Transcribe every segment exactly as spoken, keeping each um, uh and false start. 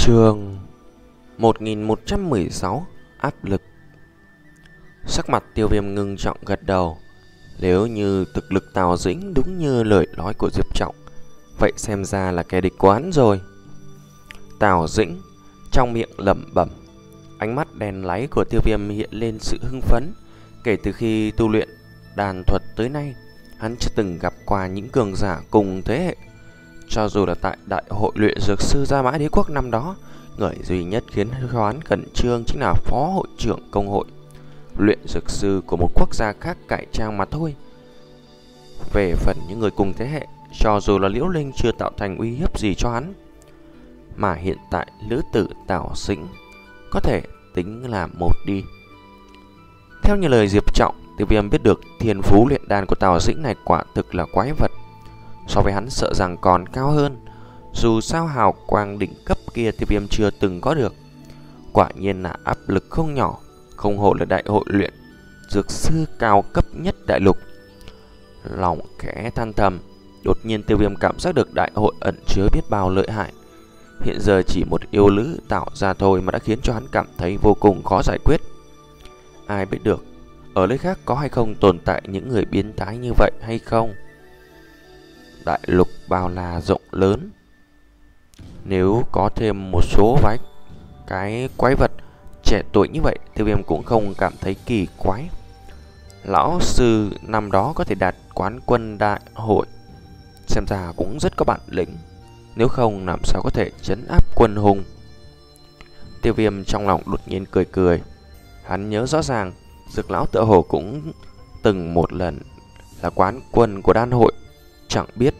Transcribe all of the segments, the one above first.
Chương một nghìn một trăm mười sáu. Áp lực. Sắc mặt Tiêu Viêm ngưng trọng gật đầu. Nếu như thực lực Tào Dĩnh đúng như lời nói của Diệp Trọng, vậy xem ra là kẻ địch quán rồi. Tào Dĩnh trong miệng lẩm bẩm. Ánh mắt đen láy của Tiêu Viêm hiện lên sự hưng phấn. Kể từ khi tu luyện đàn thuật tới nay, hắn chưa từng gặp qua những cường giả cùng thế hệ. Cho dù là tại đại hội luyện dược sư Gia Mã Đế Quốc năm đó, người duy nhất khiến hắn khẩn trương chính là phó hội trưởng công hội luyện dược sư của một quốc gia khác cải trang mà thôi. Về phần những người cùng thế hệ, cho dù là Liễu Linh chưa tạo thành uy hiếp gì cho hắn, mà hiện tại lữ tử Tào Dĩnh có thể tính là một đi. Theo như lời Diệp Trọng, Tiêu Viêm biết được thiên phú luyện đan của Tào Dĩnh này quả thực là quái vật. So với hắn sợ rằng còn cao hơn. Dù sao hào quang đỉnh cấp kia Tiêu Viêm chưa từng có được. Quả nhiên là áp lực không nhỏ. Không hổ là đại hội luyện dược sư cao cấp nhất đại lục. Lòng khẽ than thầm. Đột nhiên Tiêu Viêm cảm giác được đại hội ẩn chứa biết bao lợi hại. Hiện giờ chỉ một yêu lữ tạo ra thôi mà đã khiến cho hắn cảm thấy vô cùng khó giải quyết. Ai biết được ở nơi khác có hay không tồn tại những người biến thái như vậy hay không? Đại lục bao la rộng lớn, nếu có thêm một số vài cái quái vật trẻ tuổi như vậy, Tiêu Viêm cũng không cảm thấy kỳ quái. Lão sư năm đó có thể đạt quán quân đại hội, xem ra cũng rất có bản lĩnh. Nếu không làm sao có thể trấn áp quân hùng. Tiêu Viêm trong lòng đột nhiên cười cười. Hắn nhớ rõ ràng Dược lão tựa hồ cũng từng một lần là quán quân của đan hội. Chẳng biết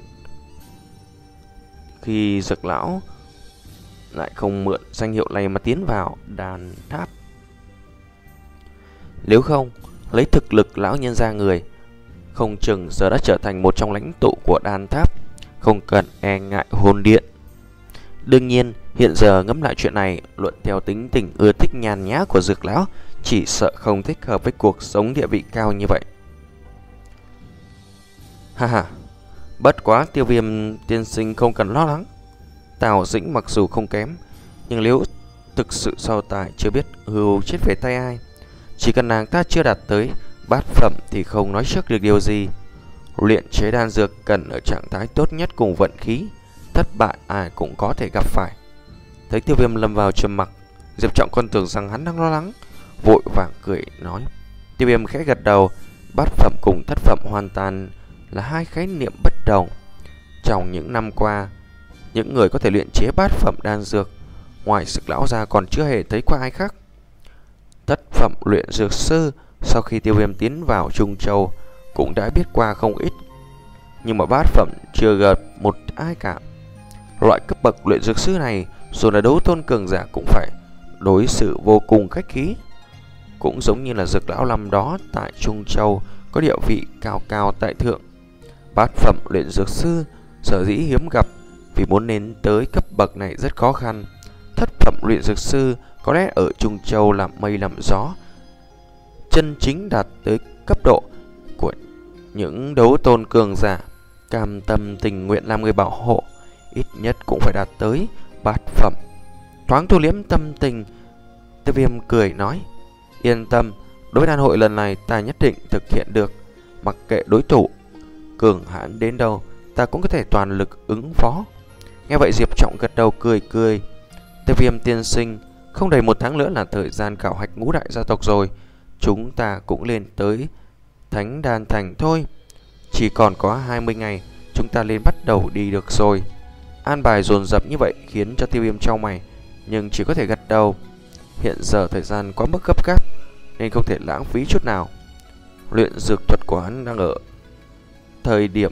khi Dược lão lại không mượn danh hiệu này mà tiến vào đan tháp. Nếu không, lấy thực lực lão nhân ra người, không chừng giờ đã trở thành một trong lãnh tụ của đan tháp, không cần e ngại hồn điện. Đương nhiên, hiện giờ ngẫm lại chuyện này, luận theo tính tình ưa thích nhàn nhã của Dược lão, chỉ sợ không thích hợp với cuộc sống địa vị cao như vậy. Ha ha, bất quá Tiêu Viêm tiên sinh không cần lo lắng. Tào Dĩnh mặc dù không kém, nhưng nếu thực sự so tài chưa biết hưu chết về tay ai. Chỉ cần nàng ta chưa đạt tới bát phẩm thì không nói trước được điều gì. Luyện chế đan dược cần ở trạng thái tốt nhất cùng vận khí, thất bại ai cũng có thể gặp phải. Thấy Tiêu Viêm lâm vào trầm mặc, Diệp Trọng còn tưởng rằng hắn đang lo lắng, vội vàng cười nói. Tiêu Viêm khẽ gật đầu. Bát phẩm cùng thất phẩm hoàn toàn là hai khái niệm bất đồng. Trong những năm qua, những người có thể luyện chế bát phẩm đan dược ngoài Dược lão ra còn chưa hề thấy qua ai khác. Thất phẩm luyện dược sư sau khi Tiêu Viêm tiến vào Trung Châu cũng đã biết qua không ít, nhưng mà bát phẩm chưa gặp một ai cả. Loại cấp bậc luyện dược sư này dù là đấu tôn cường giả cũng phải đối xử vô cùng khách khí. Cũng giống như là Dược lão năm đó tại Trung Châu có địa vị cao cao tại thượng. Bát phẩm luyện dược sư sở dĩ hiếm gặp vì muốn đến tới cấp bậc này rất khó khăn. Thất phẩm luyện dược sư có lẽ ở Trung Châu làm mây làm gió, chân chính đạt tới cấp độ của những đấu tôn cường giả cam tâm tình nguyện làm người bảo hộ, ít nhất cũng phải đạt tới bát phẩm. Thoáng thu liếm tâm tình, Tiêu Viêm cười nói. Yên tâm, đối với đan hội lần này ta nhất định thực hiện được. Mặc kệ đối thủ cường hãn đến đâu, ta cũng có thể toàn lực ứng phó. Nghe vậy Diệp Trọng gật đầu cười cười. Tiêu Viêm tiên sinh, không đầy một tháng nữa là thời gian khảo hạch ngũ đại gia tộc rồi. Chúng ta cũng lên tới Thánh Đan Thành thôi. Chỉ còn có hai mươi ngày, chúng ta lên bắt đầu đi được rồi. An bài dồn dập như vậy khiến cho Tiêu Viêm trao mày, nhưng chỉ có thể gật đầu. Hiện giờ thời gian quá mức gấp gáp nên không thể lãng phí chút nào. Luyện dược thuật của hắn đang ở thời điểm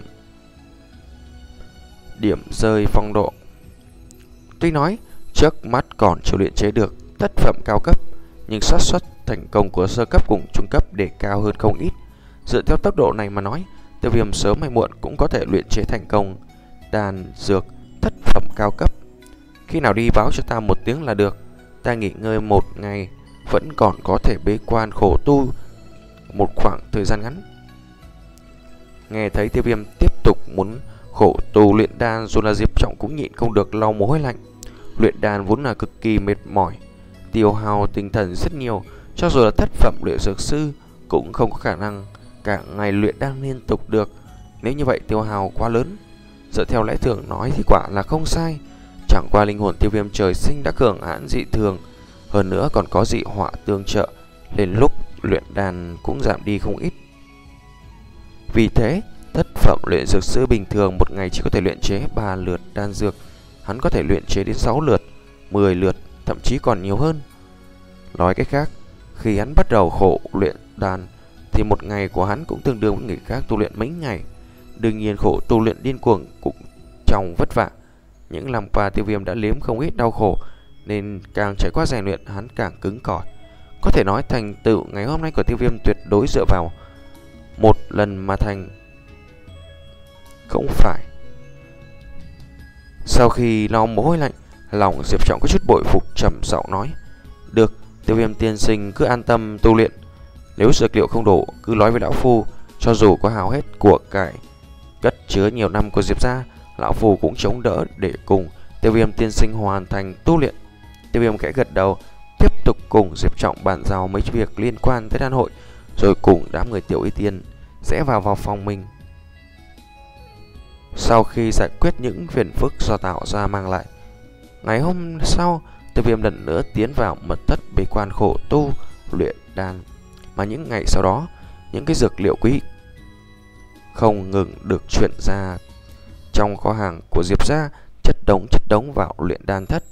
điểm rơi phong độ. Tuy nói trước mắt còn chưa luyện chế được thất phẩm cao cấp, nhưng xác suất thành công của sơ cấp cùng trung cấp để cao hơn không ít. Dựa theo tốc độ này mà nói, Tiêu Viêm sớm hay muộn cũng có thể luyện chế thành công đan dược thất phẩm cao cấp. Khi nào đi báo cho ta một tiếng là được. Ta nghỉ ngơi một ngày, vẫn còn có thể bế quan khổ tu một khoảng thời gian ngắn. Nghe thấy Tiêu Viêm tiếp tục muốn khổ tu luyện đan, dù là Diệp Trọng cũng nhịn không được lau mồ hôi lạnh. Luyện đan vốn là cực kỳ mệt mỏi, tiêu hao tinh thần rất nhiều. Cho dù là thất phẩm luyện dược sư cũng không có khả năng cả ngày luyện đan liên tục được. Nếu như vậy tiêu hao quá lớn. Dựa theo lẽ thường nói thì quả là không sai. Chẳng qua linh hồn Tiêu Viêm trời sinh đã cường hãn dị thường, hơn nữa còn có dị họa tương trợ, đến lúc luyện đan cũng giảm đi không ít. Vì thế, thất phẩm luyện dược sư bình thường một ngày chỉ có thể luyện chế ba lượt đan dược, hắn có thể luyện chế đến sáu lượt, mười lượt, thậm chí còn nhiều hơn. Nói cách khác, khi hắn bắt đầu khổ luyện đan thì một ngày của hắn cũng tương đương với người khác tu luyện mấy ngày. Đương nhiên khổ tu luyện điên cuồng cũng trong vất vả. Những năm qua Tiêu Viêm đã liếm không ít đau khổ, nên càng trải qua rèn luyện hắn càng cứng cỏi. Có thể nói thành tựu ngày hôm nay của Tiêu Viêm tuyệt đối dựa vào một lần mà thành. Không phải. Sau khi lau mồ hôi lạnh, lòng Diệp Trọng có chút bội phục, trầm giọng nói: "Được, Tiêu Viêm tiên sinh cứ an tâm tu luyện. Nếu dược liệu không đủ, cứ nói với lão phu, cho dù có hao hết của cải cất chứa nhiều năm của Diệp gia, lão phu cũng chống đỡ để cùng Tiêu Viêm tiên sinh hoàn thành tu luyện." Tiêu Viêm khẽ gật đầu, tiếp tục cùng Diệp Trọng bàn giao mấy việc liên quan tới đan hội, rồi cùng đám người Tiểu Y Tiên sẽ vào vào phòng mình. Sau khi giải quyết những phiền phức do tạo ra mang lại, ngày hôm sau, Tiêu Viêm lần nữa tiến vào mật thất bế quan khổ tu luyện đan. Mà những ngày sau đó, những cái dược liệu quý không ngừng được chuyển ra trong kho hàng của Diệp gia, chất đống chất đống vào luyện đan thất.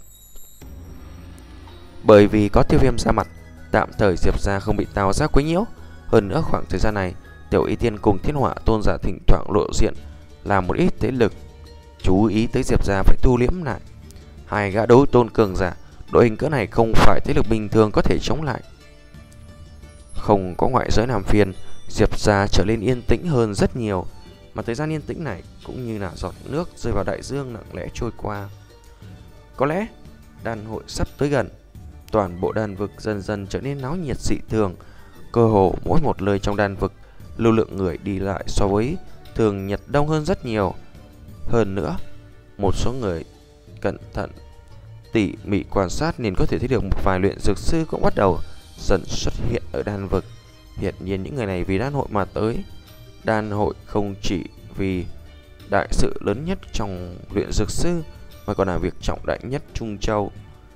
Bởi vì có Tiêu Viêm ra mặt, tạm thời Diệp gia không bị Tào gia quấy nhiễu. Hơn nữa khoảng thời gian này, Tiểu Y Tiên cùng Thiên Hỏa tôn giả thỉnh thoảng lộ diện, làm một ít thế lực chú ý tới Diệp gia phải thu liễm lại. Hai gã đấu tôn cường giả, đội hình cỡ này không phải thế lực bình thường có thể chống lại. Không có ngoại giới làm phiền, Diệp gia trở nên yên tĩnh hơn rất nhiều. Mà thời gian yên tĩnh này cũng như là giọt nước rơi vào đại dương lặng lẽ trôi qua. Có lẽ đan hội sắp tới gần, toàn bộ đan vực dần dần trở nên náo nhiệt dị thường. Cơ hồ mỗi một nơi trong đan vực, lưu lượng người đi lại so với thường nhật đông hơn rất nhiều. Hơn nữa, một số người cẩn thận tỉ mỉ quan sát nên có thể thấy được một vài luyện dược sư cũng bắt đầu dần xuất hiện ở đan vực. Hiện nhiên những người này vì đan hội mà tới. Đan hội không chỉ vì đại sự lớn nhất trong luyện dược sư, mà còn là việc trọng đại nhất Trung Châu.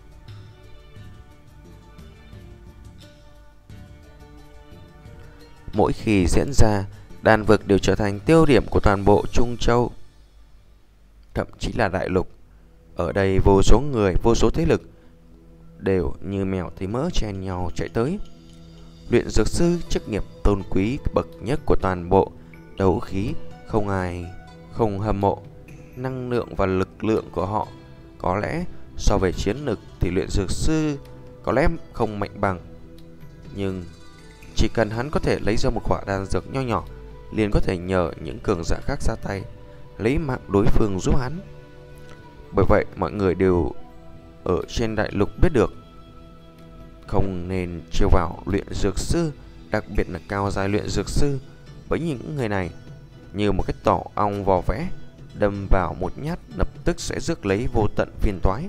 Mỗi khi diễn ra, đan vực đều trở thành tiêu điểm của toàn bộ Trung Châu, thậm chí là đại lục. Ở đây vô số người, vô số thế lực đều như mèo thấy mỡ chen nhau chạy tới. Luyện dược sư chức nghiệp tôn quý bậc nhất của toàn bộ đấu khí, không ai không hâm mộ. Năng lượng và lực lượng của họ có lẽ so về chiến lực thì luyện dược sư có lẽ không mạnh bằng, nhưng chỉ cần hắn có thể lấy ra một quả đan dược nho nhỏ, liền có thể nhờ những cường giả khác ra tay, lấy mạng đối phương giúp hắn. Bởi vậy mọi người đều ở trên đại lục biết được không nên trêu vào luyện dược sư, đặc biệt là cao giai luyện dược sư. Với những người này như một cái tổ ong vò vẽ, đâm vào một nhát lập tức sẽ rước lấy vô tận phiền toái.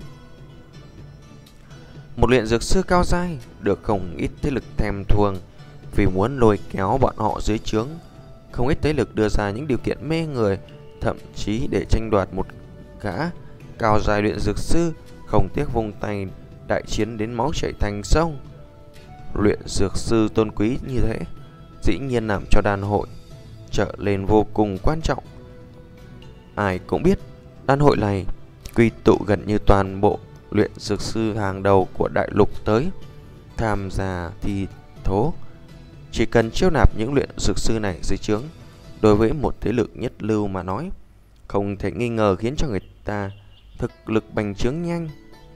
Một luyện dược sư cao giai được không ít thế lực thèm thuồng, vì muốn lôi kéo bọn họ dưới trướng. Không ít thế lực đưa ra những điều kiện mê người, thậm chí để tranh đoạt một gã cao giai luyện dược sư, không tiếc vung tay đại chiến đến máu chảy thành sông. Luyện dược sư tôn quý như thế dĩ nhiên làm cho đan hội trở lên vô cùng quan trọng. Ai cũng biết đan hội này quy tụ gần như toàn bộ luyện dược sư hàng đầu của đại lục tới tham gia thi thố. Chỉ cần chiêu nạp những luyện dược sư này dưới trướng, đối với một thế lực nhất lưu mà nói, không thể nghi ngờ khiến cho người ta thực lực bành trướng nhanh.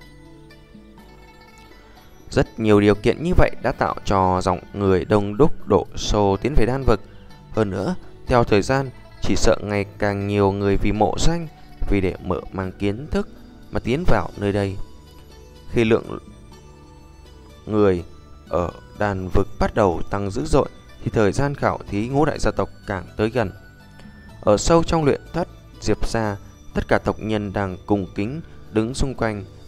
Rất nhiều điều kiện như vậy đã tạo cho dòng người đông đúc đổ xô tiến về đan vực. Hơn nữa, theo thời gian, chỉ sợ ngày càng nhiều người vì mộ danh, vì để mở mang kiến thức mà tiến vào nơi đây. Khi lượng người ở đan vực bắt đầu tăng dữ dội, thì thời gian khảo thí ngũ đại gia tộc càng tới gần. Ở sâu trong luyện thất Diệp gia, tất cả tộc nhân đang cùng kính đứng xung quanh,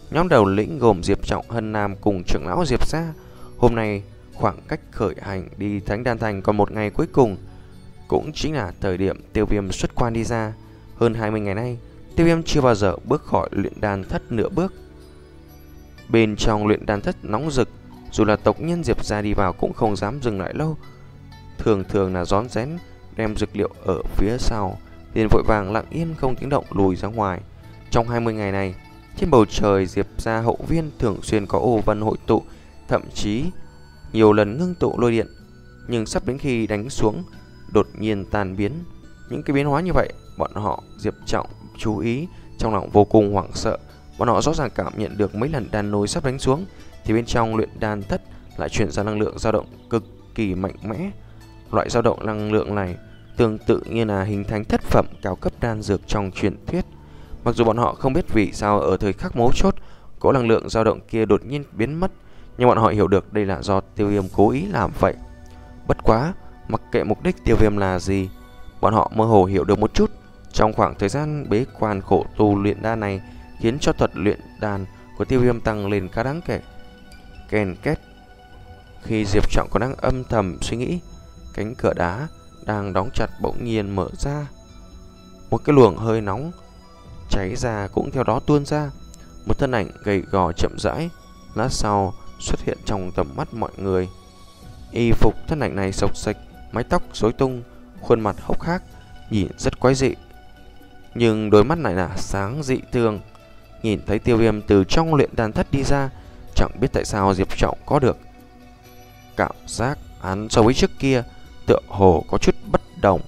Nhóm đầu lĩnh gồm Diệp Trọng, Hân Nam cùng trưởng lão Diệp gia. Hôm nay khoảng cách khởi hành đi Thánh Đan Thành còn một ngày cuối cùng, cũng chính là thời điểm Tiêu Viêm xuất quan đi ra. Hơn hai mươi ngày nay, Tiêu Viêm chưa bao giờ bước khỏi luyện đan thất nửa bước. Bên trong luyện đan thất nóng rực, dù là tộc nhân Diệp gia đi vào cũng không dám dừng lại lâu. Thường thường là rón rén đem dược liệu ở phía sau, liền vội vàng lặng yên không tiếng động lùi ra ngoài. Trong hai mươi ngày này, trên bầu trời Diệp gia hậu viên thường xuyên có ô vân hội tụ, thậm chí nhiều lần ngưng tụ lôi điện, nhưng sắp đến khi đánh xuống đột nhiên tan biến. Những cái biến hóa như vậy, bọn họ Diệp Trọng chú ý, trong lòng vô cùng hoảng sợ. Bọn họ rõ ràng cảm nhận được mấy lần đan nối sắp đánh xuống thì bên trong luyện đan thất lại chuyển ra năng lượng dao động cực kỳ mạnh mẽ. Loại dao động năng lượng này tương tự như là hình thành thất phẩm cao cấp đan dược trong truyền thuyết. Mặc dù bọn họ không biết vì sao ở thời khắc mấu chốt cỗ năng lượng dao động kia đột nhiên biến mất, nhưng bọn họ hiểu được đây là do Tiêu Viêm cố ý làm vậy. Bất quá, mặc kệ mục đích Tiêu Viêm là gì, bọn họ mơ hồ hiểu được một chút. Trong khoảng thời gian bế quan khổ tu luyện đan này khiến cho thuật luyện đan của Tiêu Viêm tăng lên khá đáng kể. Ken két. Khi Diệp Trọng còn đang âm thầm suy nghĩ, cánh cửa đá đang đóng chặt bỗng nhiên mở ra. Một cái luồng hơi nóng cháy ra cũng theo đó tuôn ra. Một thân ảnh gầy gò chậm rãi lát sau xuất hiện trong tầm mắt mọi người. Y phục thân ảnh này xộc xệch, mái tóc rối tung, khuôn mặt hốc hác, nhìn rất quái dị, nhưng đôi mắt này là sáng dị thường. Nhìn thấy Tiêu Viêm từ trong luyện đan thất đi ra, chẳng biết tại sao Diệp Trọng có được cảm giác hắn so với trước kia tựa hồ có chút bất đồng.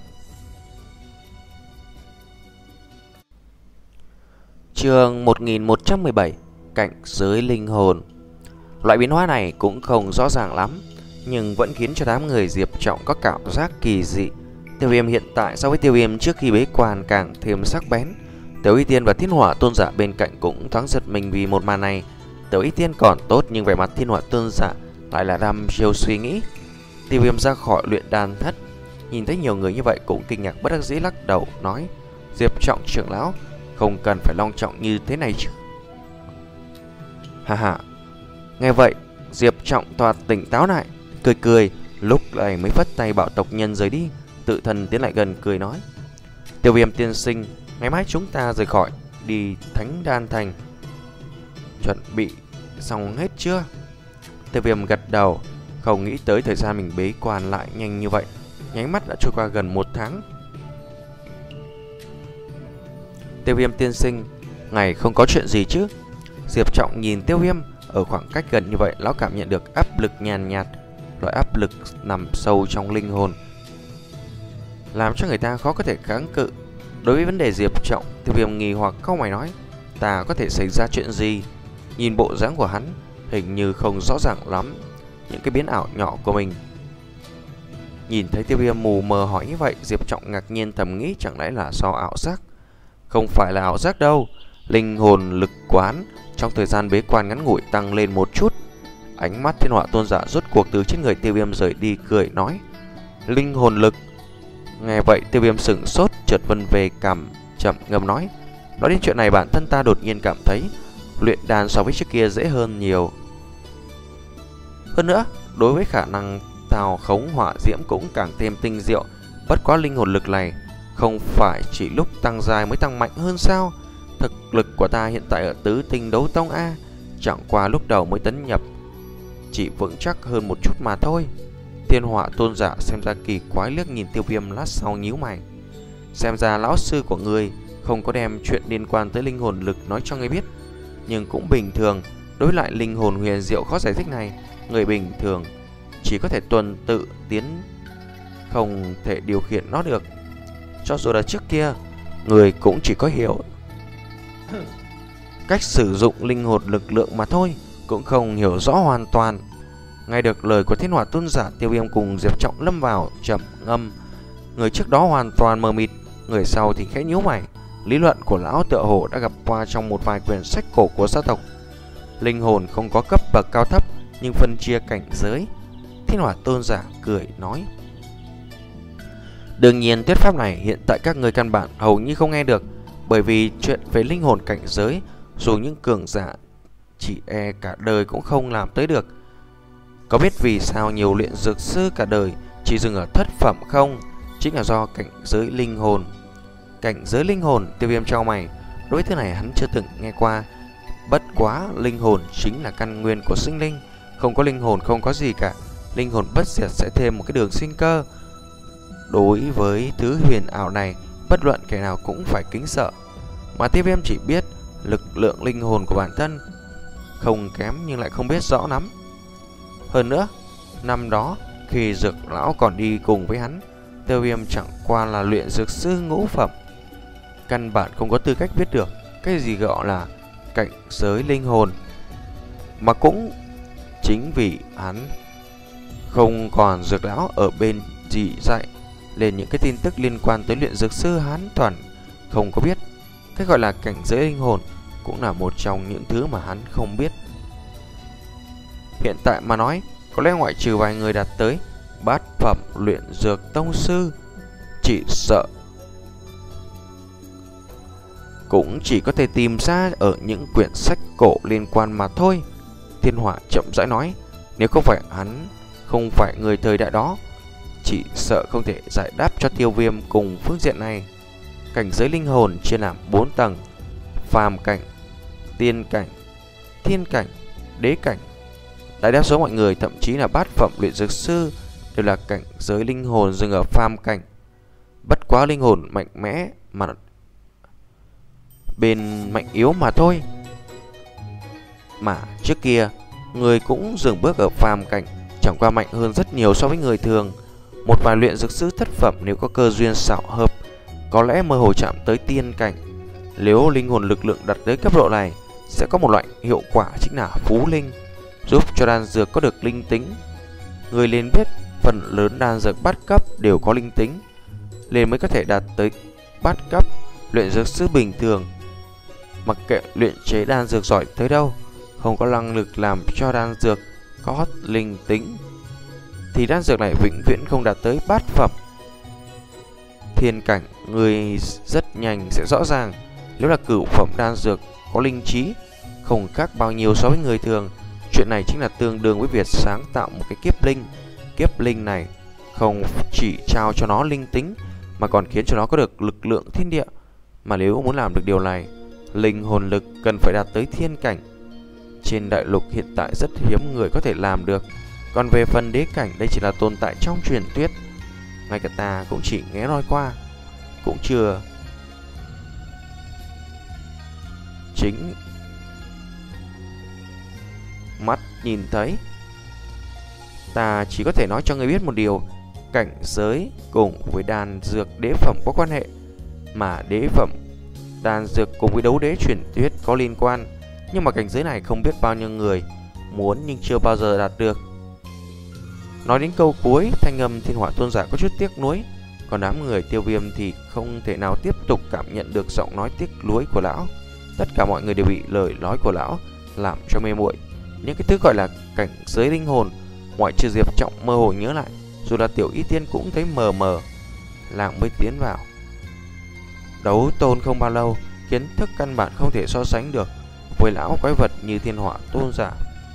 Chương một nghìn một trăm mười bảy, cảnh giới linh hồn. Loại biến hóa này cũng không rõ ràng lắm, nhưng vẫn khiến cho đám người Diệp Trọng có cảm giác kỳ dị. Tiêu Viêm hiện tại so với Tiêu Viêm trước khi bế quan càng thêm sắc bén. Tiểu Y Tiên và Thiên Hỏa Tôn Giả bên cạnh cũng thoáng giật mình vì một màn này. Tiểu Y Tiên còn tốt, nhưng vẻ mặt Thiên Hỏa Tôn Giả lại là đăm chiêu suy nghĩ. Tiêu Viêm ra khỏi luyện đan thất, nhìn thấy nhiều người như vậy cũng kinh ngạc bất đắc dĩ lắc đầu nói: Diệp Trọng trưởng lão, không cần phải long trọng như thế này chứ. Ha ha. Nghe vậy, Diệp Trọng toạt tỉnh táo lại, cười cười, lúc này mới phất tay bảo tộc nhân rời đi, tự thân tiến lại gần cười nói: Tiêu Viêm tiên sinh, ngày mai chúng ta rời khỏi đi Thánh Đan Thành, chuẩn bị xong hết chưa? Tiêu Viêm gật đầu, không nghĩ tới thời gian mình bế quan lại nhanh như vậy, nháy mắt đã trôi qua gần một tháng. Tiêu Viêm tiên sinh, ngài không có chuyện gì chứ? Diệp Trọng nhìn Tiêu Viêm ở khoảng cách gần như vậy, lão cảm nhận được áp lực nhàn nhạt, loại áp lực nằm sâu trong linh hồn, làm cho người ta khó có thể kháng cự. Đối với vấn đề Diệp Trọng, Tiêu Viêm nghi hoặc câu mày nói: ta có thể xảy ra chuyện gì? Nhìn bộ dáng của hắn, hình như không rõ ràng lắm những cái biến ảo nhỏ của mình. Nhìn thấy Tiêu Viêm mù mờ hỏi như vậy, Diệp Trọng ngạc nhiên thầm nghĩ chẳng lẽ là do ảo giác? Không phải là ảo giác đâu, linh hồn lực quán trong thời gian bế quan ngắn ngủi tăng lên một chút. Ánh mắt Thiên Hỏa Tôn Giả rốt cuộc từ trên người Tiêu Viêm rời đi, cười nói: linh hồn lực. Nghe vậy Tiêu Viêm sững sốt, chợt vân về cằm, chậm ngâm nói: nói đến chuyện này, bản thân ta đột nhiên cảm thấy luyện đan so với trước kia dễ hơn nhiều. Hơn nữa, đối với khả năng thao khống hỏa diễm cũng càng thêm tinh diệu. Bất quá linh hồn lực này không phải chỉ lúc tăng dài mới tăng mạnh hơn sao? Thực lực của ta hiện tại ở tứ tinh đấu tông A, chẳng qua lúc đầu mới tấn nhập chỉ vững chắc hơn một chút mà thôi. Thiên Hỏa Tôn Giả xem ra kỳ quái liếc nhìn Tiêu Viêm lát sau nhíu mày. Xem ra lão sư của ngươi không có đem chuyện liên quan tới linh hồn lực nói cho ngươi biết. Nhưng cũng bình thường, đối lại linh hồn huyền diệu khó giải thích này, người bình thường chỉ có thể tuần tự tiến, không thể điều khiển nó được. Cho dù là trước kia, người cũng chỉ có hiểu cách sử dụng linh hồn lực lượng mà thôi, cũng không hiểu rõ hoàn toàn. Nghe được lời của Thiên Hỏa Tôn Giả, Tiêu Viêm cùng Diệp Trọng lâm vào trầm ngâm. Người trước đó hoàn toàn mờ mịt, người sau thì khẽ nhíu mày. Lý luận của lão tựa hồ đã gặp qua trong một vài quyển sách cổ của gia tộc. Linh hồn không có cấp bậc cao thấp, nhưng phân chia cảnh giới. Thiên Hỏa Tôn Giả cười nói: đương nhiên thuyết pháp này hiện tại các người căn bản hầu như không nghe được, bởi vì chuyện về linh hồn cảnh giới, dù những cường giả chỉ e cả đời cũng không làm tới được. Có biết vì sao nhiều luyện dược sư cả đời chỉ dừng ở thất phẩm không? Chính là do cảnh giới linh hồn. Cảnh giới linh hồn? Tiêu Viêm chau mày. Đối thứ này hắn chưa từng nghe qua. Bất quá linh hồn chính là căn nguyên của sinh linh, không có linh hồn không có gì cả. Linh hồn bất diệt sẽ thêm một cái đường sinh cơ. Đối với thứ huyền ảo này, bất luận kẻ nào cũng phải kính sợ. Mà Tiêu Viêm chỉ biết lực lượng linh hồn của bản thân không kém nhưng lại không biết rõ lắm. Hơn nữa, năm đó khi Dược lão còn đi cùng với hắn, Tiêu Viêm chẳng qua là luyện dược sư ngũ phẩm, căn bản không có tư cách biết được cái gì gọi là cảnh giới linh hồn. Mà cũng chính vì hắn không còn Dược lão ở bên chỉ dạy lên những cái tin tức liên quan tới luyện dược sư, hắn toàn không có biết. Cái gọi là cảnh giới linh hồn cũng là một trong những thứ mà hắn không biết. Hiện tại mà nói, có lẽ ngoại trừ vài người đạt tới bát phẩm luyện dược tông sư, chỉ sợ cũng chỉ có thể tìm ra ở những quyển sách cổ liên quan mà thôi. Thiên Hỏa chậm rãi nói, nếu không phải hắn không phải người thời đại đó, chỉ sợ không thể giải đáp cho Tiêu Viêm cùng phương diện này. Cảnh giới linh hồn chia làm bốn tầng: phàm cảnh, tiên cảnh, thiên cảnh, đế cảnh. Đại đa số mọi người, thậm chí là bát phẩm luyện dược sư, đều là cảnh giới linh hồn dừng ở phàm cảnh. Bất quá linh hồn mạnh mẽ mà bên mạnh yếu mà thôi. Mà trước kia người cũng dừng bước ở phàm cảnh, chẳng qua mạnh hơn rất nhiều so với người thường. Một vài luyện dược sư thất phẩm nếu có cơ duyên xảo hợp, có lẽ mơ hồ chạm tới tiên cảnh. Nếu linh hồn lực lượng đặt tới cấp độ này, sẽ có một loại hiệu quả chính là phú linh, giúp cho đan dược có được linh tính. Người nên biết phần lớn đan dược bát cấp đều có linh tính, nên mới có thể đạt tới bát cấp. Luyện dược sư bình thường, mặc kệ luyện chế đan dược giỏi tới đâu, không có năng lực làm cho đan dược có linh tính, thì đan dược này vĩnh viễn không đạt tới bát phẩm. Thiên cảnh, người rất nhanh sẽ rõ ràng. Nếu là cửu phẩm đan dược có linh trí, không khác bao nhiêu so với người thường. Chuyện này chính là tương đương với việc sáng tạo một cái kiếp linh. Kiếp linh này không chỉ trao cho nó linh tính, mà còn khiến cho nó có được lực lượng thiên địa. Mà nếu muốn làm được điều này, linh hồn lực cần phải đạt tới thiên cảnh. Trên đại lục hiện tại rất hiếm người có thể làm được. Còn về phần đế cảnh, đây chỉ là tồn tại trong truyền thuyết, ngay cả ta cũng chỉ nghe nói qua, cũng chưa chính mắt nhìn thấy. Ta chỉ có thể nói cho người biết một điều: cảnh giới cùng với đan dược đế phẩm có quan hệ, mà đế phẩm đan dược cùng với đấu đế truyền thuyết có liên quan. Nhưng mà cảnh giới này không biết bao nhiêu người muốn nhưng chưa bao giờ đạt được. Nói đến câu cuối, thanh âm Thiên Hỏa Tôn giả có chút tiếc nuối. Còn đám người Tiêu Viêm thì không thể nào tiếp tục cảm nhận được giọng nói tiếc nuối của lão. Tất cả mọi người đều bị lời nói của lão làm cho mê muội. Những cái thứ gọi là cảnh giới linh hồn, ngoại trừ Diệp Trọng mơ hồ nhớ lại, dù là Tiểu Y Tiên cũng thấy mờ mờ. Làng mới tiến vào đấu tôn không bao lâu, kiến thức căn bản không thể so sánh được với lão quái vật như Thiên Hỏa Tôn giả.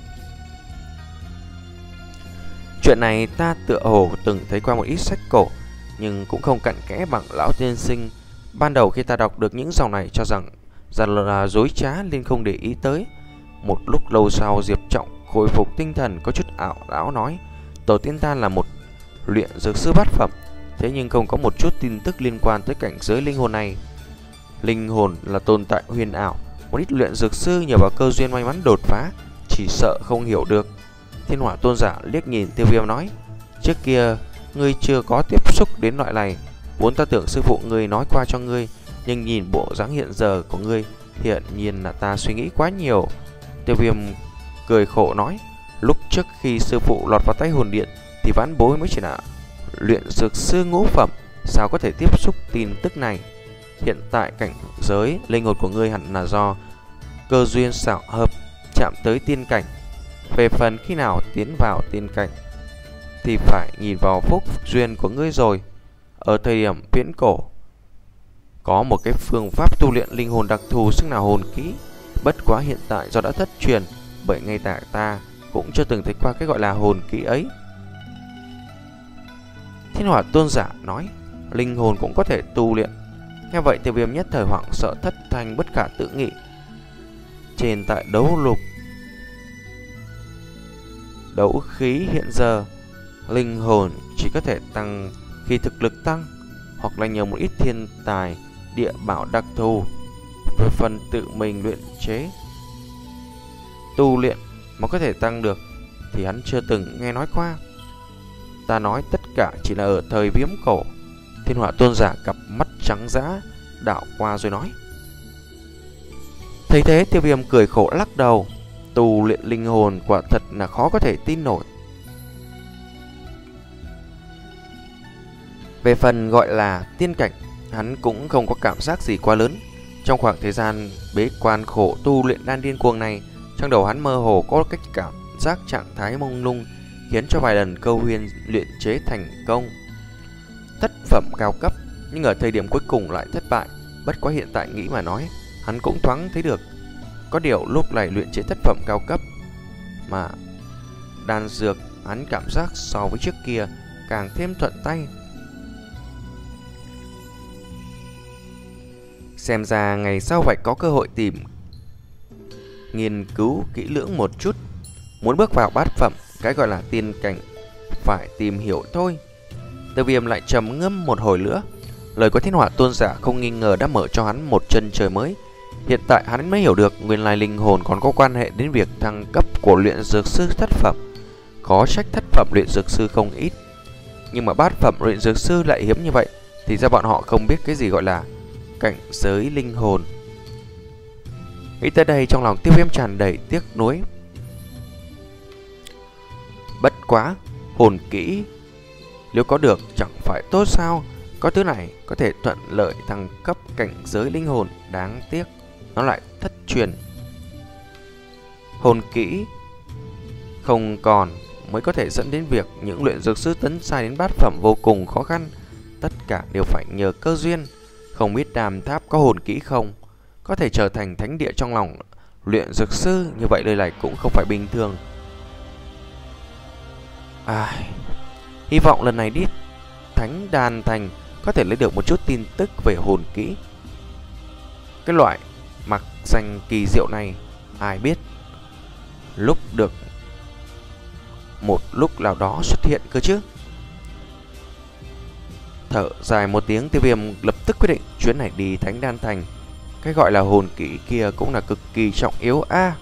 Chuyện này ta tựa hồ từng thấy qua một ít sách cổ, nhưng cũng không cặn kẽ bằng lão tiên sinh. Ban đầu khi ta đọc được những dòng này cho rằng rằng là dối trá nên không để ý tới. Một lúc lâu sau, Diệp Trọng khôi phục tinh thần, có chút ảo não nói: tổ tiên ta là một luyện dược sư bát phẩm, thế nhưng không có một chút tin tức liên quan tới cảnh giới linh hồn này. Linh hồn là tồn tại huyền ảo, một ít luyện dược sư nhờ vào cơ duyên may mắn đột phá, chỉ sợ không hiểu được. Thiên Hỏa Tôn giả liếc nhìn Tiêu Viêm nói: trước kia ngươi chưa có tiếp xúc đến loại này, vốn ta tưởng sư phụ ngươi nói qua cho ngươi, nhưng nhìn bộ dáng hiện giờ của ngươi, hiện nhiên là ta suy nghĩ quá nhiều. Tiêu Viêm cười khổ nói: lúc trước khi sư phụ lọt vào tay hồn điện thì vãn bối mới chỉ là luyện dược sư ngũ phẩm, sao có thể tiếp xúc tin tức này. Hiện tại cảnh giới linh hồn của ngươi hẳn là do cơ duyên xảo hợp chạm tới tiên cảnh. Về phần khi nào tiến vào tiên cảnh thì phải nhìn vào phúc duyên của ngươi rồi. Ở thời điểm viễn cổ, có một cái phương pháp tu luyện linh hồn đặc thù xưng là hồn kỹ, Bất quá hiện tại do đã thất truyền, bởi ngay cả ta cũng chưa từng thấy qua cái gọi là hồn kỹ ấy. Thiên Hỏa Tôn giả nói, linh hồn cũng có thể tu luyện. Nghe vậy Tiêu Viêm nhất thời hoảng sợ thất thanh bất khả tự nghị. Trên tại đấu lục đấu khí hiện giờ, linh hồn chỉ có thể tăng khi thực lực tăng, hoặc là nhờ một ít thiên tài địa bảo đặc thù. Về phần tự mình luyện chế tu luyện mà có thể tăng được thì hắn chưa từng nghe nói qua. Ta nói tất cả chỉ là ở thời viễn cổ. Thiên Hỏa Tôn giả cặp mắt trắng dã đảo qua rồi nói. Thấy thế Tiêu Viêm cười khổ lắc đầu. Tu luyện linh hồn quả thật là khó có thể tin nổi. Về phần gọi là tiên cảnh, hắn cũng không có cảm giác gì quá lớn. Trong khoảng thời gian bế quan khổ tu luyện đan điên cuồng này, trong đầu hắn mơ hồ có cách cảm giác trạng thái mông lung, khiến cho vài lần câu huyền luyện chế thành công thất phẩm cao cấp, nhưng ở thời điểm cuối cùng lại thất bại. Bất quá hiện tại nghĩ mà nói, hắn cũng thoáng thấy được. Có điều lúc này luyện chế thất phẩm cao cấp mà đan dược, hắn cảm giác so với trước kia càng thêm thuận tay. Xem ra ngày sau phải có cơ hội tìm nghiên cứu kỹ lưỡng một chút. Muốn bước vào bát phẩm, cái gọi là tiên cảnh, phải tìm hiểu thôi. Tiêu Viêm lại trầm ngâm một hồi nữa. Lời của Thiên Hỏa Tôn giả không nghi ngờ đã mở cho hắn một chân trời mới. Hiện tại hắn mới hiểu được nguyên lai linh hồn còn có quan hệ đến việc thăng cấp của luyện dược sư thất phẩm. Có trách thất phẩm luyện dược sư không ít, nhưng mà bát phẩm luyện dược sư lại hiếm như vậy, thì ra bọn họ không biết cái gì gọi là cảnh giới linh hồn. Nghĩ tới đây trong lòng Tiêu Viêm tràn đầy tiếc nuối. Bất quá, hồn kỹ nếu có được chẳng phải tốt sao? Có thứ này có thể thuận lợi thăng cấp cảnh giới linh hồn, đáng tiếc nó lại thất truyền. Hồn kỹ không còn mới có thể dẫn đến việc những luyện dược sư tấn sai đến bát phẩm vô cùng khó khăn. Tất cả đều phải nhờ cơ duyên. Không biết Đàm Tháp có hồn kỹ không, có thể trở thành thánh địa trong lòng luyện dược sư, như vậy lời này cũng không phải bình thường. À, hy vọng lần này đi Thánh Đan Thành có thể lấy được một chút tin tức về hồn kỹ. Cái loại mặc danh kỳ diệu này, ai biết lúc được một lúc nào đó xuất hiện cơ chứ. Thở dài một tiếng, Tiêu Viêm lập tức quyết định chuyến này đi Thánh Đan Thành. Cái gọi là hồn kỹ kia cũng là cực kỳ trọng yếu a. À,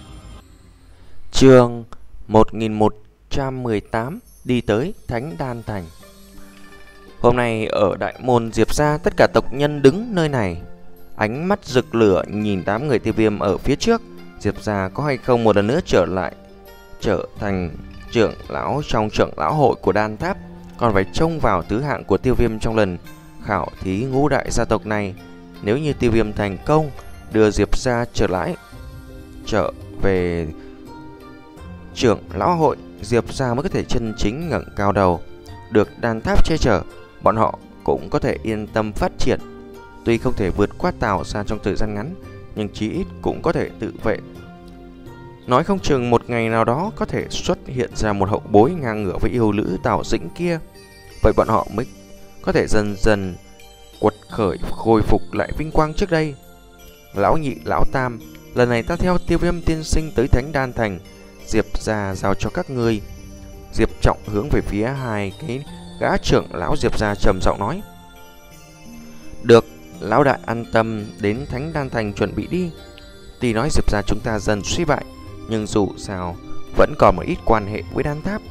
chương một nghìn một trăm mười tám, đi tới Thánh Đan Thành. Hôm nay ở đại môn Diệp gia, tất cả tộc nhân đứng nơi này, ánh mắt rực lửa nhìn đám người Tiêu Viêm ở phía trước. Diệp gia có hay không một lần nữa trở lại trở thành trưởng lão trong trưởng lão hội của Đan Tháp, còn phải trông vào thứ hạng của Tiêu Viêm trong lần khảo thí ngũ đại gia tộc này. Nếu như Tiêu Viêm thành công đưa Diệp gia trở lại trở về trưởng lão hội, Diệp gia mới có thể chân chính ngẩng cao đầu, được Đan Tháp che chở, bọn họ cũng có thể yên tâm phát triển. Tuy không thể vượt qua Tào gia trong thời gian ngắn, nhưng chí ít cũng có thể tự vệ. Nói không chừng một ngày nào đó có thể xuất hiện ra một hậu bối ngang ngửa với yêu nữ Tào Dĩnh kia, vậy bọn họ mới có thể dần dần quật khởi, khôi phục lại vinh quang trước đây. Lão nhị, lão tam, lần này ta theo Tiêu Viêm tiên sinh tới Thánh Đan Thành, Diệp gia giao cho các ngươi. Diệp Trọng hướng về phía hai cái gã trưởng lão Diệp gia trầm giọng nói. Được, lão đại an tâm, đến Thánh Đan Thành chuẩn bị đi. Tuy nói Diệp gia chúng ta dần suy bại, nhưng dù sao vẫn còn một ít quan hệ với Đan Tháp.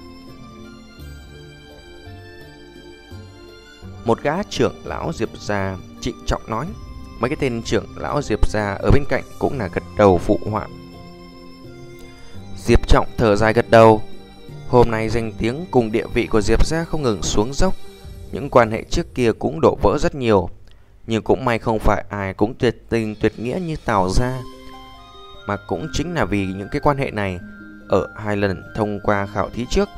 Một gã trưởng lão Diệp gia trịnh trọng nói. Mấy cái tên trưởng lão Diệp gia ở bên cạnh cũng là gật đầu phụ họa. Diệp Trọng thở dài gật đầu. Hôm nay danh tiếng cùng địa vị của Diệp gia không ngừng xuống dốc, những quan hệ trước kia cũng đổ vỡ rất nhiều, nhưng cũng may không phải ai cũng tuyệt tình tuyệt nghĩa như Tào gia, mà cũng chính là vì những cái quan hệ này, ở hai lần thông qua khảo thí trước,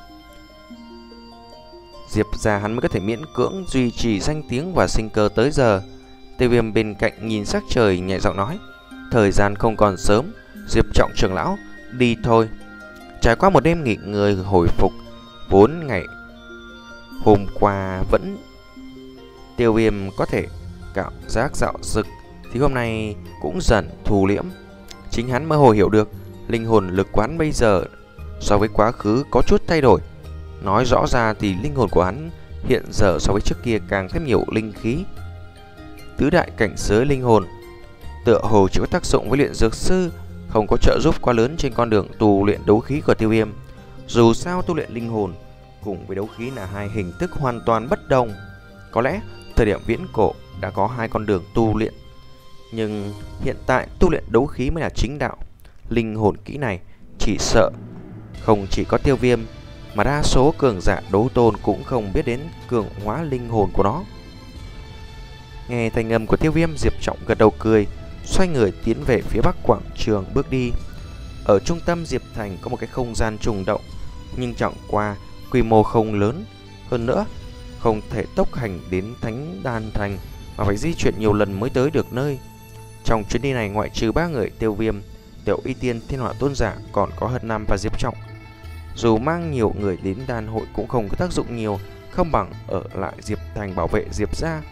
Diệp gia hắn mới có thể miễn cưỡng duy trì danh tiếng và sinh cơ tới giờ. Tiêu Viêm bên cạnh nhìn sắc trời nhẹ giọng nói. thời gian không còn sớm, Diệp Trọng trưởng lão, đi thôi. Trải qua một đêm nghỉ ngơi hồi phục, vốn ngày hôm qua vẫn Tiêu Viêm có thể cảm giác dạo dực, thì hôm nay cũng dần thu liễm. Chính hắn mơ hồ hiểu được linh hồn lực quán bây giờ so với quá khứ có chút thay đổi. Nói rõ ra thì linh hồn của hắn hiện giờ so với trước kia càng thêm nhiều linh khí. Tứ đại cảnh giới linh hồn tựa hồ chỉ có tác dụng với luyện dược sư, không có trợ giúp quá lớn trên con đường tu luyện đấu khí của Tiêu Viêm. Dù sao tu luyện linh hồn cùng với đấu khí là hai hình thức hoàn toàn bất đồng. Có lẽ thời điểm viễn cổ đã có hai con đường tu luyện, nhưng hiện tại tu luyện đấu khí mới là chính đạo. Linh hồn kỹ này chỉ sợ không chỉ có Tiêu Viêm, mà đa số cường giả đấu tôn cũng không biết đến cường hóa linh hồn của nó. Nghe thanh âm của Tiêu Viêm, Diệp Trọng gật đầu cười, xoay người tiến về phía bắc quảng trường bước đi. Ở trung tâm Diệp Thành có một cái không gian trùng động, nhưng chẳng qua quy mô không lớn, hơn nữa không thể tốc hành đến Thánh Đan Thành mà phải di chuyển nhiều lần mới tới được nơi. Trong chuyến đi này, ngoại trừ ba người Tiêu Viêm, Tiểu Y Tiên, Thiên Hỏa Tôn Giả, còn có Hân Nam và Diệp Trọng. Dù mang nhiều người đến đan hội cũng không có tác dụng nhiều, không bằng ở lại Diệp Thành bảo vệ Diệp gia.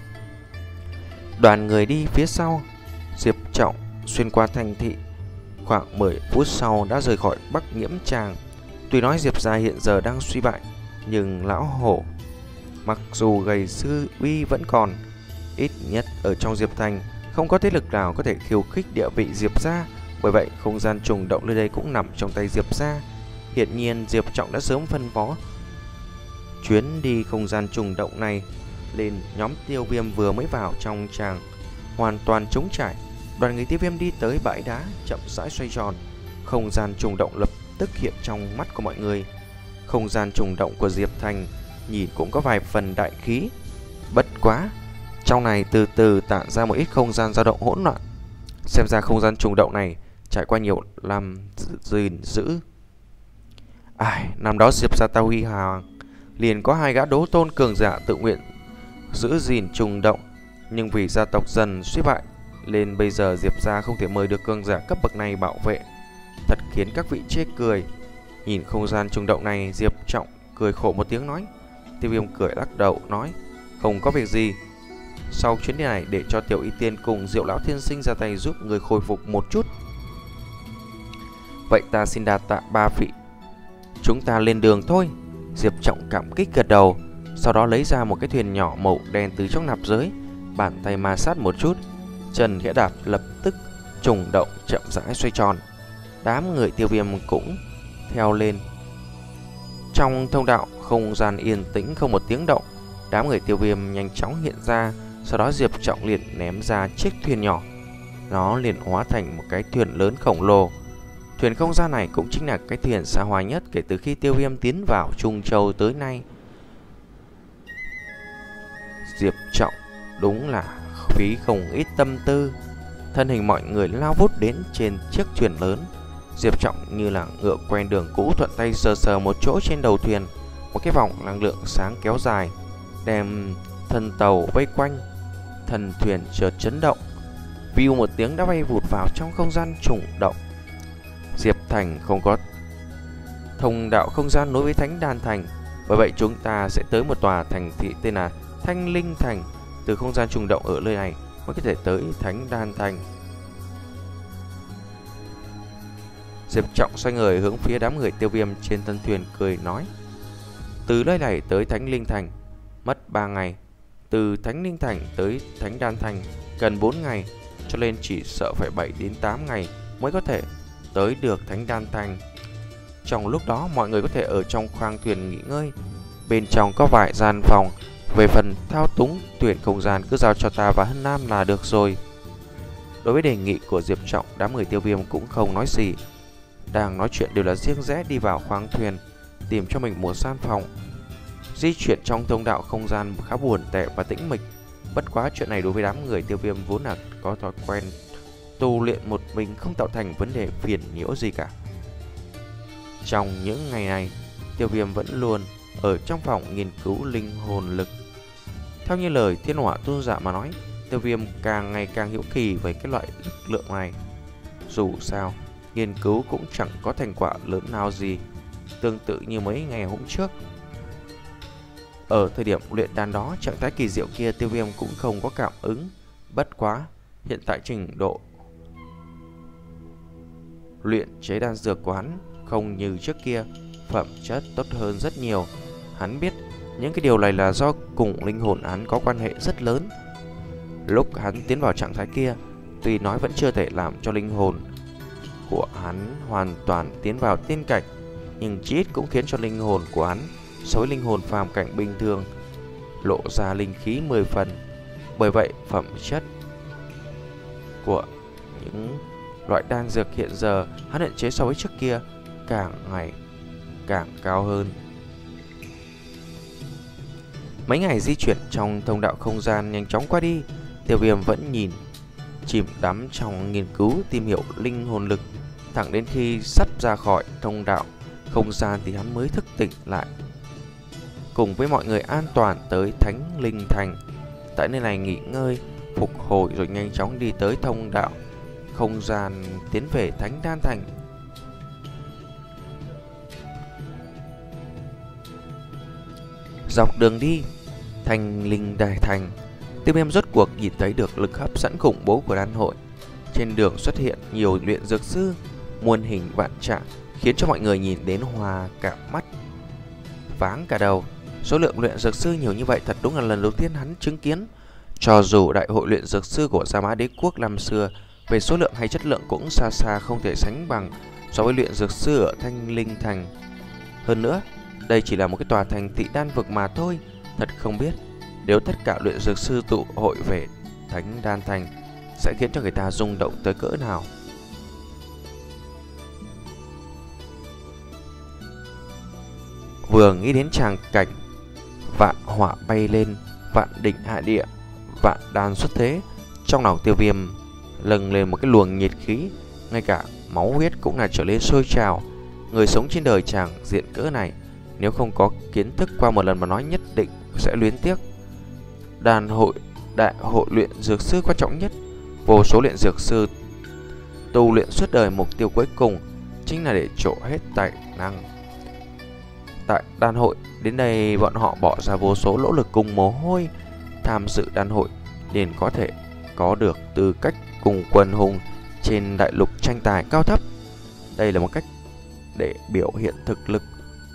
Đoàn người đi phía sau, Diệp Trọng xuyên qua thành thị, khoảng mười phút sau đã rời khỏi Bắc Nghiễm Tràng. Tuy nói Diệp gia hiện giờ đang suy bại, nhưng lão hổ mặc dù gầy sư uy vẫn còn. Ít nhất ở trong Diệp Thành không có thế lực nào có thể khiêu khích địa vị Diệp gia, bởi vậy không gian trùng động nơi đây cũng nằm trong tay Diệp gia. Hiện nhiên Diệp Trọng đã sớm phân phó chuyến đi không gian trùng động này lên nhóm Tiêu Viêm vừa mới vào trong tràng, hoàn toàn trống trải. Đoàn người Tiêu Viêm đi tới bãi đá, chậm rãi xoay tròn. Không gian trùng động lập tức hiện trong mắt của mọi người. Không gian trùng động của Diệp Thành nhìn cũng có vài phần đại khí, bất quá trong này từ từ tản ra một ít không gian dao động hỗn loạn. Xem ra không gian trùng động này trải qua nhiều năm gìn giữ. Ai, năm đó Diệp gia ta huy hoàng, liền có hai gã đấu tôn cường giả tự nguyện giữ gìn trùng động, nhưng vì gia tộc dần suy bại nên bây giờ Diệp gia không thể mời được cường giả cấp bậc này bảo vệ, thật khiến các vị chê cười. Nhìn không gian trùng động này, Diệp Trọng cười khổ một tiếng nói. Tiêu Viêm cười lắc đầu nói, không có việc gì, sau chuyến đi này để cho Tiểu Y Tiên cùng Diệu Lão Thiên Sinh ra tay giúp người khôi phục một chút. Vậy ta xin đa tạ ba vị, chúng ta lên đường thôi. Diệp Trọng cảm kích gật đầu, sau đó lấy ra một cái thuyền nhỏ màu đen từ trong nạp giới, bàn tay ma sát một chút, chân khẽ đạp lập tức trùng động chậm rãi xoay tròn. Đám người Tiêu Viêm cũng theo lên. Trong thông đạo không gian yên tĩnh không một tiếng động. Đám người Tiêu Viêm nhanh chóng hiện ra, sau đó Diệp Trọng liền ném ra chiếc thuyền nhỏ, nó liền hóa thành một cái thuyền lớn khổng lồ. Thuyền không gian này cũng chính là cái thuyền xa hoa nhất kể từ khi Tiêu Viêm tiến vào Trung Châu tới nay. Diệp Trọng đúng là phí không ít tâm tư. Thân hình mọi người lao vút đến trên chiếc thuyền lớn. Diệp Trọng như là ngựa quen đường cũ, thuận tay sờ sờ một chỗ trên đầu thuyền. Một cái vòng năng lượng sáng kéo dài đem thân tàu vây quanh. Thân thuyền chợt chấn động, view một tiếng đã bay vụt vào trong không gian trùng động. Diệp Thành không có thông đạo không gian nối với Thánh Đan Thành, bởi vậy chúng ta sẽ tới một tòa thành thị tên là Thanh Linh Thành. Từ không gian trùng động ở nơi này mới có thể tới Thánh Đan Thành. Diệp Trọng xoay người hướng phía đám người Tiêu Viêm trên thân thuyền cười nói, từ nơi này tới Thánh Linh Thành mất ba ngày, từ Thánh Linh Thành tới Thánh Đan Thành cần bốn ngày, cho nên chỉ sợ phải bảy đến tám ngày mới có thể tới được Thánh Đan Thành. Trong lúc đó mọi người có thể ở trong khoang thuyền nghỉ ngơi, bên trong có vài gian phòng. Về phần thao túng thuyền không gian cứ giao cho ta và Hân Nam là được rồi. Đối với đề nghị của Diệp Trọng, đám người Tiêu Viêm cũng không nói gì. Đang nói chuyện đều là riêng rẽ đi vào khoang thuyền, tìm cho mình một gian phòng. Di chuyển trong thông đạo không gian khá buồn tẻ và tĩnh mịch. Bất quá chuyện này đối với đám người Tiêu Viêm vốn là có thói quen tu luyện một mình, không tạo thành vấn đề phiền nhiễu gì cả. Trong những ngày này, Tiêu Viêm vẫn luôn ở trong phòng nghiên cứu linh hồn lực. Theo như lời Thiên Hỏa Tôn Giả mà nói, Tiêu Viêm càng ngày càng hiếu kỳ với cái loại lực lượng này. Dù sao, nghiên cứu cũng chẳng có thành quả lớn nào gì, tương tự như mấy ngày hôm trước. Ở thời điểm luyện đan đó, trạng thái kỳ diệu kia Tiêu Viêm cũng không có cảm ứng. Bất quá, hiện tại trình độ luyện chế đan dược của hắn không như trước kia, phẩm chất tốt hơn rất nhiều. Hắn biết những cái điều này là do cùng linh hồn hắn có quan hệ rất lớn. Lúc hắn tiến vào trạng thái kia, tuy nói vẫn chưa thể làm cho linh hồn của hắn hoàn toàn tiến vào tiên cảnh, nhưng chí ít cũng khiến cho linh hồn của hắn so với linh hồn phàm cảnh bình thường lộ ra linh khí mười phần. Bởi vậy, phẩm chất của những loại đan dược hiện giờ hắn luyện chế so với trước kia càng ngày càng cao hơn. Mấy ngày di chuyển trong thông đạo không gian nhanh chóng qua đi, Tiêu Viêm vẫn nhìn chìm đắm trong nghiên cứu tìm hiểu linh hồn lực, thẳng đến khi sắp ra khỏi thông đạo không gian thì hắn mới thức tỉnh lại. Cùng với mọi người an toàn tới Thánh Linh Thành, tại nơi này nghỉ ngơi, phục hồi rồi nhanh chóng đi tới thông đạo không gian tiến về Thánh Đan Thành. Dọc đường đi Thành Linh Đại Thành, Tiêu Viêm rốt cuộc nhìn thấy được lực hấp dẫn khủng bố của đan hội. Trên đường xuất hiện nhiều luyện dược sư, muôn hình vạn trạng, khiến cho mọi người nhìn đến hoa cả mắt, váng cả đầu. Số lượng luyện dược sư nhiều như vậy thật đúng là lần đầu tiên hắn chứng kiến. Cho dù đại hội luyện dược sư của Gia Mã Đế Quốc năm xưa về số lượng hay chất lượng cũng xa xa không thể sánh bằng so với luyện dược sư ở Thanh Linh Thành. Hơn nữa, đây chỉ là một cái tòa thành thị đan vực mà thôi. Thật không biết nếu tất cả luyện dược sư tụ hội về Thánh Đan Thành sẽ khiến cho người ta rung động tới cỡ nào. Vừa nghĩ đến tràng cảnh vạn hỏa bay lên, vạn đỉnh hạ địa, vạn đan xuất thế, trong lòng Tiêu Viêm lâng lên một cái luồng nhiệt khí, ngay cả máu huyết cũng là trở lên sôi trào. Người sống trên đời tràng diện cỡ này, nếu không có kiến thức qua một lần mà nói nhất định sẽ luyến tiếc. Đan hội, đại hội luyện dược sư quan trọng nhất, vô số luyện dược sư tu luyện suốt đời, mục tiêu cuối cùng chính là để trổ hết tài năng. Tại đan hội, đến đây bọn họ bỏ ra vô số nỗ lực cùng mồ hôi. Tham dự đan hội liền có thể có được tư cách cùng quần hùng trên đại lục tranh tài cao thấp. Đây là một cách để biểu hiện thực lực.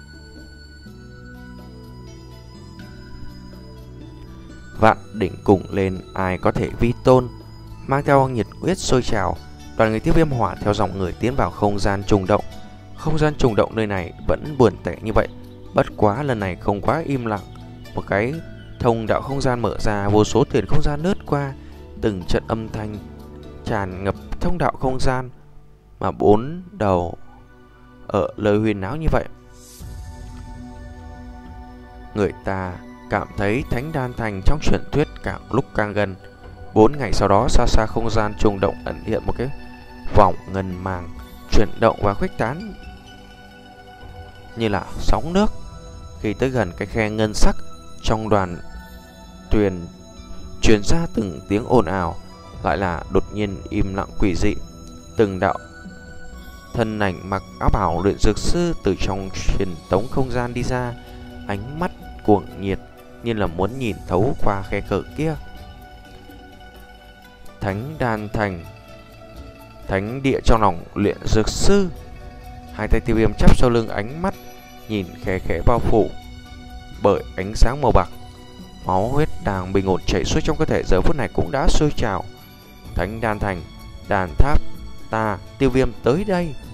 Vạn đỉnh cùng lên, ai có thể vi tôn. Mang theo nhiệt huyết sôi trào, đoàn người Tiêu Viêm hỏa theo dòng người tiến vào không gian trùng động. Không gian trùng động nơi này vẫn buồn tẻ như vậy, bất quá lần này không quá im lặng. Một cái thông đạo không gian mở ra, vô số tiền không gian lướt qua, từng trận âm thanh tràn ngập thông đạo không gian, mà bốn đầu ở lời huyền náo như vậy. Người ta cảm thấy Thánh Đan Thành trong truyền thuyết càng lúc càng gần. Bốn ngày sau đó, xa xa không gian trùng động ẩn hiện một cái vòng ngân màng chuyển động và khuếch tán như là sóng nước. Khi tới gần cái khe ngân sắc, trong đoàn thuyền truyền ra từng tiếng ồn ào, lại là đột nhiên im lặng quỷ dị. Từng đạo thân ảnh mặc áo bào luyện dược sư từ trong truyền tống không gian đi ra, ánh mắt cuồng nhiệt như là muốn nhìn thấu qua khe cửa kia. Thánh Đan Thành, thánh địa trong lòng luyện dược sư. Hai tay Tiêu Viêm chắp sau lưng, ánh mắt nhìn khẽ khẽ bao phủ bởi ánh sáng màu bạc. Máu huyết đang bình ổn chảy xuôi trong cơ thể giờ phút này cũng đã sôi trào. Thánh Đan Thành, đàn tháp, ta Tiêu Viêm tới đây.